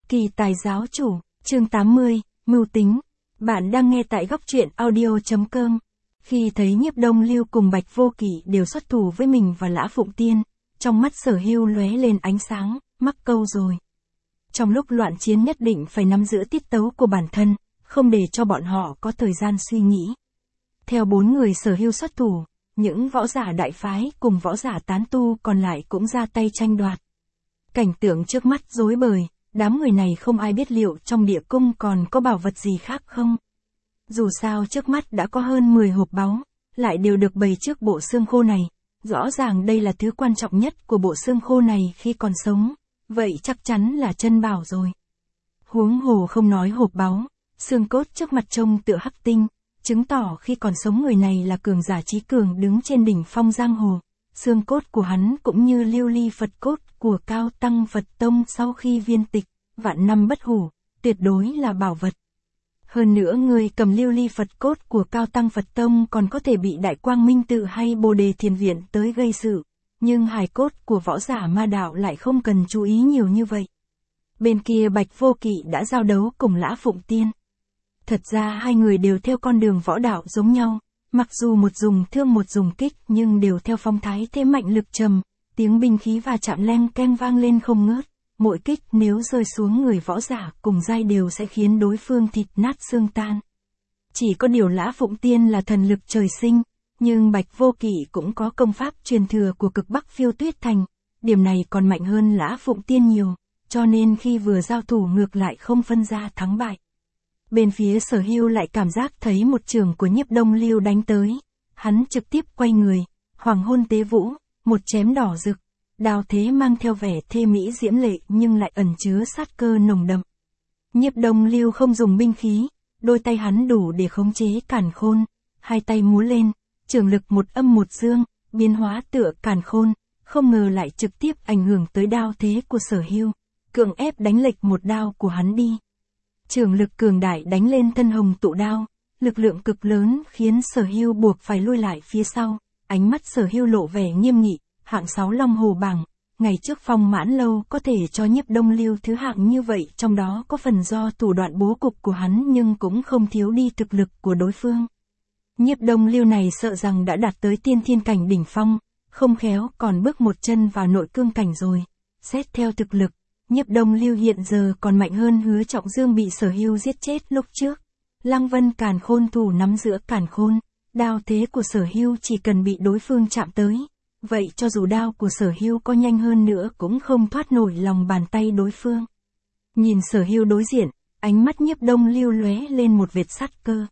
Kỳ tài giáo chủ, chương 80, mưu tính. Bạn đang nghe tại góc truyện audio.com. Khi thấy Nhiếp Đông Lưu cùng Bạch Vô Kỵ đều xuất thủ với mình và Lã Phụng Tiên, trong mắt Sở Hưu lóe lên ánh sáng, mắc câu rồi. Trong lúc loạn chiến nhất định phải nắm giữ tiết tấu của bản thân, không để cho bọn họ có thời gian suy nghĩ. Theo 4 người Sở Hưu xuất thủ, những võ giả đại phái cùng võ giả tán tu còn lại cũng ra tay tranh đoạt. Cảnh tượng trước mắt rối bời, đám người này không ai biết liệu trong địa cung còn có bảo vật gì khác không. Dù sao trước mắt đã có hơn 10 hộp báu, lại đều được bày trước bộ xương khô này. Rõ ràng đây là thứ quan trọng nhất của bộ xương khô này khi còn sống, vậy chắc chắn là chân bảo rồi. Huống hồ không nói hộp báu, xương cốt trước mặt trông tựa hắc tinh, chứng tỏ khi còn sống người này là cường giả trí cường đứng trên đỉnh phong giang hồ. Xương cốt của hắn cũng như lưu ly Phật cốt của Cao Tăng Phật Tông sau khi viên tịch, vạn năm bất hủ, tuyệt đối là bảo vật. Hơn nữa người cầm lưu ly Phật cốt của Cao Tăng Phật Tông còn có thể bị Đại Quang Minh Tự hay Bồ Đề Thiền Viện tới gây sự, nhưng hài cốt của võ giả ma đạo lại không cần chú ý nhiều như vậy. Bên kia Bạch Vô Kỵ đã giao đấu cùng Lã Phụng Tiên. Thật ra hai người đều theo con đường võ đạo giống nhau. Mặc dù một dùng thương một dùng kích nhưng đều theo phong thái thế mạnh lực trầm, tiếng binh khí va chạm leng keng vang lên không ngớt, mỗi kích nếu rơi xuống người võ giả cùng giai đều sẽ khiến đối phương thịt nát xương tan. Chỉ có điều Lã Phụng Tiên là thần lực trời sinh, nhưng Bạch Vô Kỵ cũng có công pháp truyền thừa của Cực Bắc Phiêu Tuyết Thành, điểm này còn mạnh hơn Lã Phụng Tiên nhiều, cho nên khi vừa giao thủ ngược lại không phân ra thắng bại. Bên phía Sở Hưu lại cảm giác thấy một trường của Nhiếp Đông Lưu đánh tới, hắn trực tiếp quay người, hoàng hôn tế vũ, một chém đỏ rực, đao thế mang theo vẻ thê mỹ diễm lệ nhưng lại ẩn chứa sát cơ nồng đậm. Nhiếp Đông Lưu không dùng binh khí, đôi tay hắn đủ để khống chế càn khôn, hai tay múa lên, trường lực một âm một dương, biến hóa tựa càn khôn, không ngờ lại trực tiếp ảnh hưởng tới đao thế của Sở Hưu, cưỡng ép đánh lệch một đao của hắn đi. Trường lực cường đại đánh lên thân hồng tụ đao, lực lượng cực lớn khiến Sở Hưu buộc phải lui lại phía sau, ánh mắt Sở Hưu lộ vẻ nghiêm nghị, hạng 6 Long Hồ bảng, ngày trước Phong Mãn Lâu có thể cho Nhiếp Đông Lưu thứ hạng như vậy, trong đó có phần do thủ đoạn bố cục của hắn nhưng cũng không thiếu đi thực lực của đối phương. Nhiếp Đông Lưu này sợ rằng đã đạt tới tiên thiên cảnh đỉnh phong, không khéo còn bước một chân vào nội cương cảnh rồi. Xét theo thực lực, Nhiếp Đông Lưu hiện giờ còn mạnh hơn Hứa Trọng Dương bị Sở Hưu giết chết lúc trước. Lăng Vân Càn Khôn thủ nắm giữa càn khôn, đao thế của Sở Hưu chỉ cần bị đối phương chạm tới, vậy cho dù đao của Sở Hưu có nhanh hơn nữa cũng không thoát nổi lòng bàn tay đối phương. Nhìn Sở Hưu đối diện, ánh mắt Nhiếp Đông Lưu lóe lên một vệt sát cơ.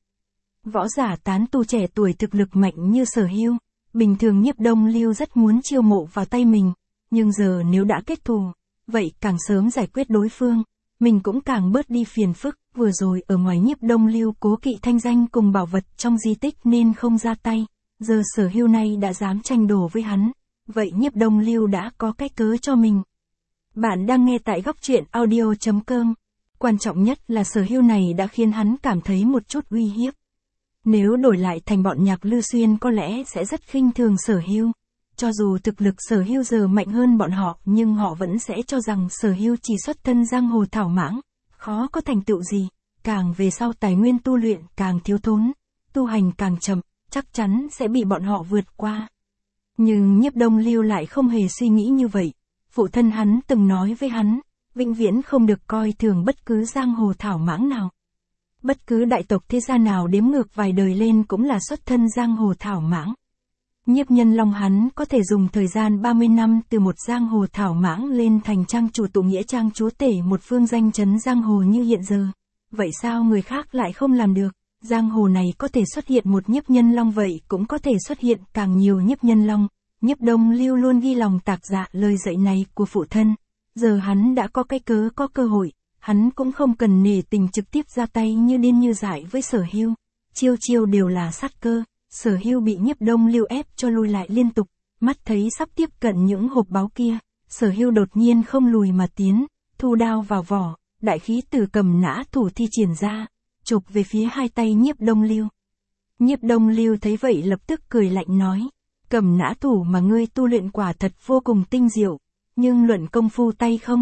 Võ giả tán tu trẻ tuổi thực lực mạnh như Sở Hưu, bình thường Nhiếp Đông Lưu rất muốn chiêu mộ vào tay mình, nhưng giờ nếu đã kết thù, vậy càng sớm giải quyết đối phương, mình cũng càng bớt đi phiền phức. Vừa rồi ở ngoài Nhiếp Đông Lưu cố kỵ thanh danh cùng bảo vật trong di tích nên không ra tay, giờ Sở Hưu này đã dám tranh đồ với hắn, vậy Nhiếp Đông Lưu đã có cái cớ cho mình. Bạn đang nghe tại góc truyện audio.com. Quan trọng nhất là Sở Hưu này đã khiến hắn cảm thấy một chút uy hiếp. Nếu đổi lại thành bọn Nhạc Lư Xuyên có lẽ sẽ rất khinh thường Sở Hưu. Cho dù thực lực Sở Hưu giờ mạnh hơn bọn họ nhưng họ vẫn sẽ cho rằng Sở Hưu chỉ xuất thân giang hồ thảo mãng, khó có thành tựu gì, càng về sau tài nguyên tu luyện càng thiếu thốn, tu hành càng chậm, chắc chắn sẽ bị bọn họ vượt qua. Nhưng Nhiếp Đông Lưu lại không hề suy nghĩ như vậy, phụ thân hắn từng nói với hắn, vĩnh viễn không được coi thường bất cứ giang hồ thảo mãng nào. Bất cứ đại tộc thế gia nào đếm ngược vài đời lên cũng là xuất thân giang hồ thảo mãng. Nhiếp Nhân Long hắn có thể dùng thời gian 30 năm từ một giang hồ thảo mãng lên thành trang chủ tụ nghĩa trang chúa tể một phương danh chấn giang hồ như hiện giờ. Vậy sao người khác lại không làm được? Giang hồ này có thể xuất hiện một Nhiếp Nhân Long vậy cũng có thể xuất hiện càng nhiều Nhiếp Nhân Long. Nhiếp Đông Lưu luôn ghi lòng tạc dạ lời dạy này của phụ thân. Giờ hắn đã có cái cớ có cơ hội, hắn cũng không cần nể tình trực tiếp ra tay như điên như dại với Sở Hưu. Chiêu chiêu đều là sát cơ. Sở Hưu bị Nhiếp Đông Lưu ép cho lui lại liên tục, mắt thấy sắp tiếp cận những hộp báu kia, Sở Hưu đột nhiên không lùi mà tiến, thu đao vào vỏ, đại khí từ cầm nã thủ thi triển ra, chụp về phía hai tay Nhiếp Đông Lưu. Nhiếp Đông Lưu thấy vậy lập tức cười lạnh nói, cầm nã thủ mà ngươi tu luyện quả thật vô cùng tinh diệu, nhưng luận công phu tay không,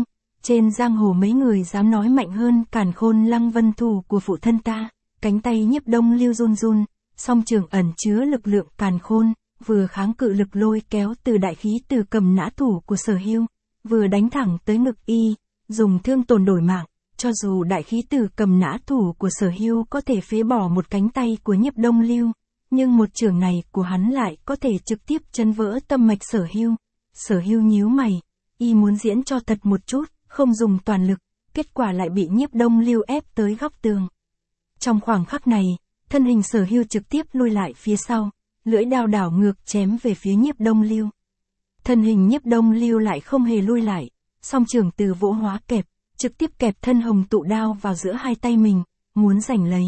Trên giang hồ mấy người dám nói mạnh hơn Càn Khôn Lăng Vân Thủ của phụ thân ta. Cánh tay Nhiếp Đông Lưu run run, song trường ẩn chứa lực lượng càn khôn, vừa kháng cự lực lôi kéo từ đại khí từ cầm nã thủ của Sở Hưu, vừa đánh thẳng tới ngực y, dùng thương tổn đổi mạng. Cho dù đại khí từ cầm nã thủ của Sở Hưu có thể phế bỏ một cánh tay của Nhiếp Đông Lưu, nhưng một chưởng này của hắn lại có thể trực tiếp chấn vỡ tâm mạch Sở Hưu. Sở Hưu nhíu mày, y muốn diễn cho thật một chút, không dùng toàn lực, kết quả lại bị Nhiếp Đông Lưu ép tới góc tường. Trong khoảng khắc này, thân hình Sở Hưu trực tiếp lui lại phía sau, lưỡi đao đảo ngược chém về phía Nhiếp Đông Lưu. Thân hình Nhiếp Đông Lưu lại không hề lui lại, song trường từ vỗ hóa kẹp, trực tiếp kẹp thân hồng tụ đao vào giữa hai tay mình, muốn giành lấy.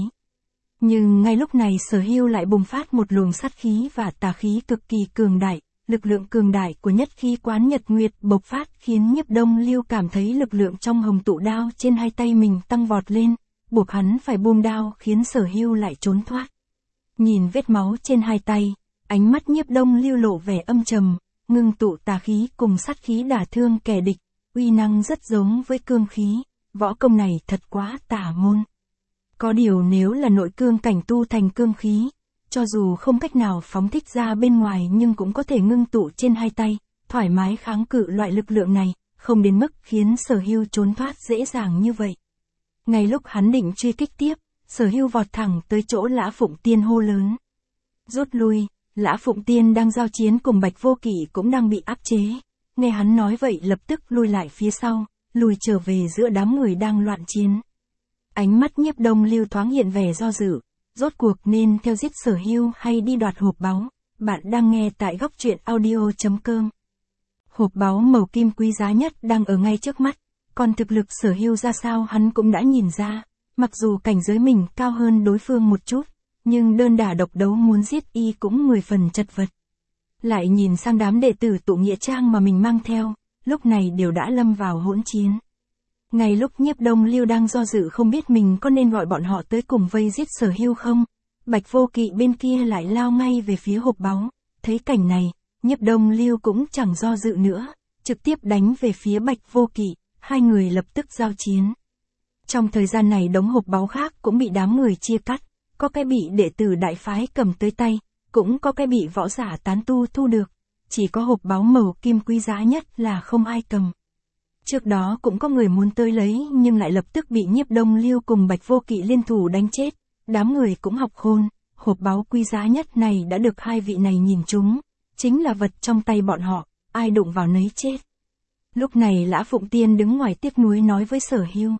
Nhưng ngay lúc này Sở Hưu lại bùng phát một luồng sát khí và tà khí cực kỳ cường đại, lực lượng cường đại của nhất khí quán nhật nguyệt bộc phát khiến Nhiếp Đông Lưu cảm thấy lực lượng trong hồng tụ đao trên hai tay mình tăng vọt lên, buộc hắn phải buông đao khiến Sở Hưu lại trốn thoát. Nhìn vết máu trên hai tay, ánh mắt Nhiếp Đông Lưu lộ vẻ âm trầm, ngưng tụ tà khí cùng sát khí đả thương kẻ địch, uy năng rất giống với cương khí, võ công này thật quá tà môn. Có điều nếu là nội cương cảnh tu thành cương khí, cho dù không cách nào phóng thích ra bên ngoài nhưng cũng có thể ngưng tụ trên hai tay, thoải mái kháng cự loại lực lượng này, không đến mức khiến Sở Hưu trốn thoát dễ dàng như vậy. Ngay lúc hắn định truy kích tiếp, Sở Hưu vọt thẳng tới chỗ Lã Phụng Tiên hô lớn. Rút lui, Lã Phụng Tiên đang giao chiến cùng Bạch Vô Kỵ cũng đang bị áp chế. Nghe hắn nói vậy lập tức lui lại phía sau, lùi trở về giữa đám người đang loạn chiến. Ánh mắt Nhiếp Đông Lưu thoáng hiện vẻ do dự, rốt cuộc nên theo giết Sở Hưu hay đi đoạt hộp báu. Bạn đang nghe tại góc truyện audio.com. Hộp báu màu kim quý giá nhất đang ở ngay trước mắt, còn thực lực Sở Hưu ra sao hắn cũng đã nhìn ra, mặc dù cảnh giới mình cao hơn đối phương một chút, nhưng đơn đả độc đấu muốn giết y cũng 10 phần chật vật. Lại nhìn sang đám đệ tử tụ nghĩa trang mà mình mang theo, lúc này đều đã lâm vào hỗn chiến. Ngay lúc Nhiếp Đông Lưu đang do dự không biết mình có nên gọi bọn họ tới cùng vây giết Sở Hưu không, Bạch Vô Kỵ bên kia lại lao ngay về phía hộp báu. Thấy cảnh này, Nhiếp Đông Lưu cũng chẳng do dự nữa, trực tiếp đánh về phía Bạch Vô Kỵ, hai người lập tức giao chiến. Trong thời gian này đống hộp báu khác cũng bị đám người chia cắt, có cái bị đệ tử đại phái cầm tới tay, cũng có cái bị võ giả tán tu thu được, chỉ có hộp báu màu kim quý giá nhất là không ai cầm. Trước đó cũng có người muốn tới lấy nhưng lại lập tức bị Nhiếp Đông Lưu cùng Bạch Vô Kỵ liên thủ đánh chết, đám người cũng học khôn, hộp báu quý giá nhất này đã được hai vị này nhìn trúng, chính là vật trong tay bọn họ, ai đụng vào nấy chết. Lúc này Lã Phụng Tiên đứng ngoài tiếc nuối nói với Sở Hưu.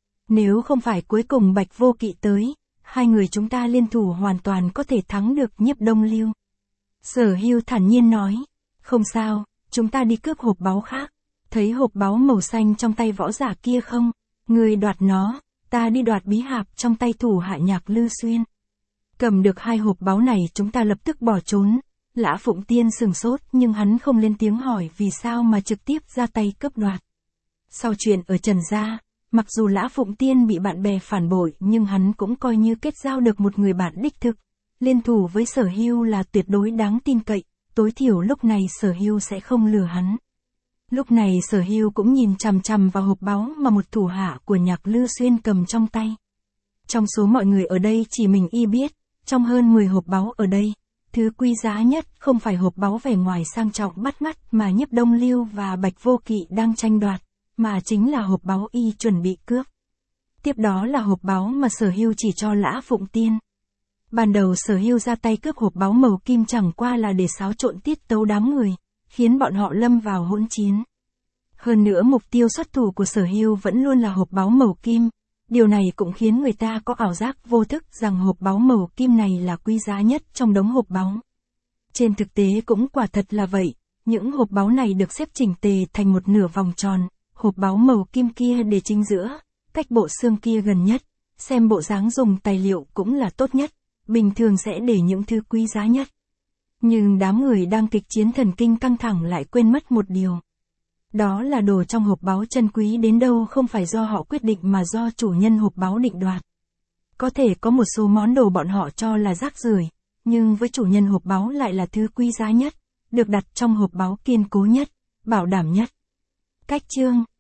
Nếu không phải cuối cùng Bạch Vô Kỵ tới, hai người chúng ta liên thủ hoàn toàn có thể thắng được Nhiếp Đông Lưu. Sở Hưu thản nhiên nói, không sao, chúng ta đi cướp hộp báu khác. Thấy hộp báu màu xanh trong tay võ giả kia không? Người đoạt nó, ta đi đoạt bí hạp trong tay thủ hạ Nhạc Lư Xuyên. Cầm được hai hộp báu này chúng ta lập tức bỏ trốn. Lã Phụng Tiên sừng sốt nhưng hắn không lên tiếng hỏi vì sao mà trực tiếp ra tay cướp đoạt. Sau chuyện ở Trần Gia, mặc dù Lã Phụng Tiên bị bạn bè phản bội nhưng hắn cũng coi như kết giao được một người bạn đích thực. Liên thủ với Sở Hưu là tuyệt đối đáng tin cậy, tối thiểu lúc này Sở Hưu sẽ không lừa hắn. Lúc này Sở Hưu cũng nhìn chằm chằm vào hộp báu mà một thủ hạ của Nhạc Lư Xuyên cầm trong tay. Trong số mọi người ở đây chỉ mình y biết, trong hơn 10 hộp báu ở đây, thứ quý giá nhất không phải hộp báu vẻ ngoài sang trọng bắt mắt mà Nhiếp Đông Lưu và Bạch Vô Kỵ đang tranh đoạt, mà chính là hộp báu y chuẩn bị cướp. Tiếp đó là hộp báu mà Sở Hưu chỉ cho Lã Phụng Tiên. Ban đầu Sở Hưu ra tay cướp hộp báu màu kim chẳng qua là để xáo trộn tiết tấu đám người, khiến bọn họ lâm vào hỗn chiến. Hơn nữa mục tiêu xuất thủ của Sở Hưu vẫn luôn là hộp báu màu kim, điều này cũng khiến người ta có ảo giác vô thức rằng hộp báu màu kim này là quý giá nhất trong đống hộp báu. Trên thực tế cũng quả thật là vậy, những hộp báu này được xếp chỉnh tề thành một nửa vòng tròn, hộp báu màu kim kia để chính giữa, cách bộ xương kia gần nhất, xem bộ dáng dùng tài liệu cũng là tốt nhất, bình thường sẽ để những thứ quý giá nhất. Nhưng đám người đang kịch chiến thần kinh căng thẳng lại quên mất một điều. Đó là đồ trong hộp báu chân quý đến đâu không phải do họ quyết định mà do chủ nhân hộp báu định đoạt. Có thể có một số món đồ bọn họ cho là rác rưởi, nhưng với chủ nhân hộp báu lại là thứ quý giá nhất, được đặt trong hộp báu kiên cố nhất, bảo đảm nhất. Cách chương